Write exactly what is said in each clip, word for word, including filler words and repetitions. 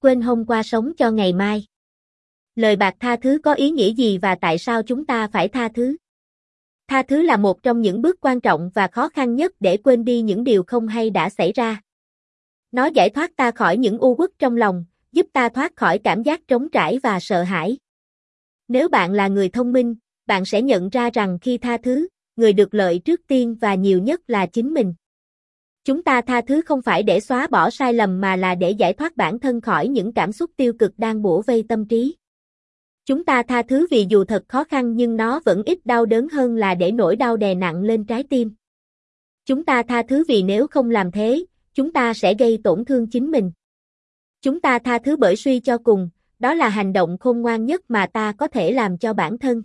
quên hôm qua sống cho ngày mai. Lời bạc tha thứ có ý nghĩa gì và tại sao chúng ta phải tha thứ? Tha thứ là một trong những bước quan trọng và khó khăn nhất để quên đi những điều không hay đã xảy ra. Nó giải thoát ta khỏi những u uất trong lòng, giúp ta thoát khỏi cảm giác trống trải và sợ hãi. Nếu bạn là người thông minh, bạn sẽ nhận ra rằng khi tha thứ, người được lợi trước tiên và nhiều nhất là chính mình. Chúng ta tha thứ không phải để xóa bỏ sai lầm mà là để giải thoát bản thân khỏi những cảm xúc tiêu cực đang bủa vây tâm trí. Chúng ta tha thứ vì dù thật khó khăn nhưng nó vẫn ít đau đớn hơn là để nỗi đau đè nặng lên trái tim. Chúng ta tha thứ vì nếu không làm thế, chúng ta sẽ gây tổn thương chính mình. Chúng ta tha thứ bởi suy cho cùng, đó là hành động khôn ngoan nhất mà ta có thể làm cho bản thân.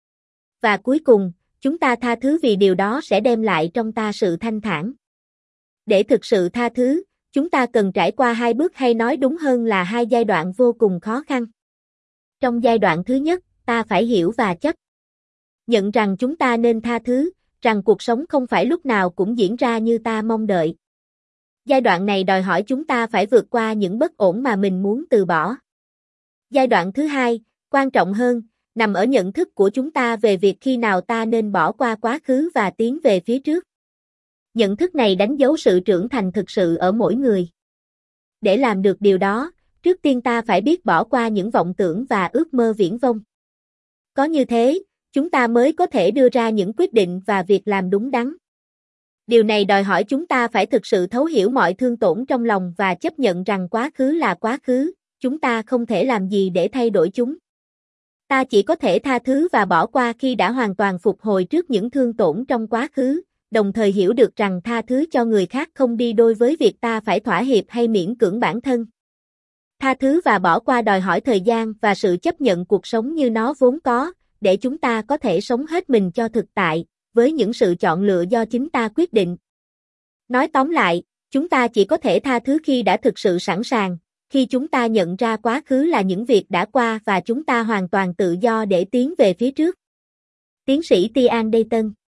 Và cuối cùng, chúng ta tha thứ vì điều đó sẽ đem lại trong ta sự thanh thản. Để thực sự tha thứ, chúng ta cần trải qua hai bước hay nói đúng hơn là hai giai đoạn vô cùng khó khăn. Trong giai đoạn thứ nhất, ta phải hiểu và chấp nhận rằng chúng ta nên tha thứ, rằng cuộc sống không phải lúc nào cũng diễn ra như ta mong đợi. Giai đoạn này đòi hỏi chúng ta phải vượt qua những bất ổn mà mình muốn từ bỏ. Giai đoạn thứ hai, quan trọng hơn, nằm ở nhận thức của chúng ta về việc khi nào ta nên bỏ qua quá khứ và tiến về phía trước. Nhận thức này đánh dấu sự trưởng thành thực sự ở mỗi người. Để làm được điều đó, trước tiên ta phải biết bỏ qua những vọng tưởng và ước mơ viển vông. Có như thế, chúng ta mới có thể đưa ra những quyết định và việc làm đúng đắn. Điều này đòi hỏi chúng ta phải thực sự thấu hiểu mọi thương tổn trong lòng và chấp nhận rằng quá khứ là quá khứ, chúng ta không thể làm gì để thay đổi chúng. Ta chỉ có thể tha thứ và bỏ qua khi đã hoàn toàn phục hồi trước những thương tổn trong quá khứ, đồng thời hiểu được rằng tha thứ cho người khác không đi đôi với việc ta phải thỏa hiệp hay miễn cưỡng bản thân. Tha thứ và bỏ qua đòi hỏi thời gian và sự chấp nhận cuộc sống như nó vốn có, để chúng ta có thể sống hết mình cho thực tại, với những sự chọn lựa do chính ta quyết định. Nói tóm lại, chúng ta chỉ có thể tha thứ khi đã thực sự sẵn sàng, khi chúng ta nhận ra quá khứ là những việc đã qua và chúng ta hoàn toàn tự do để tiến về phía trước. Tiến sĩ Tian Dayton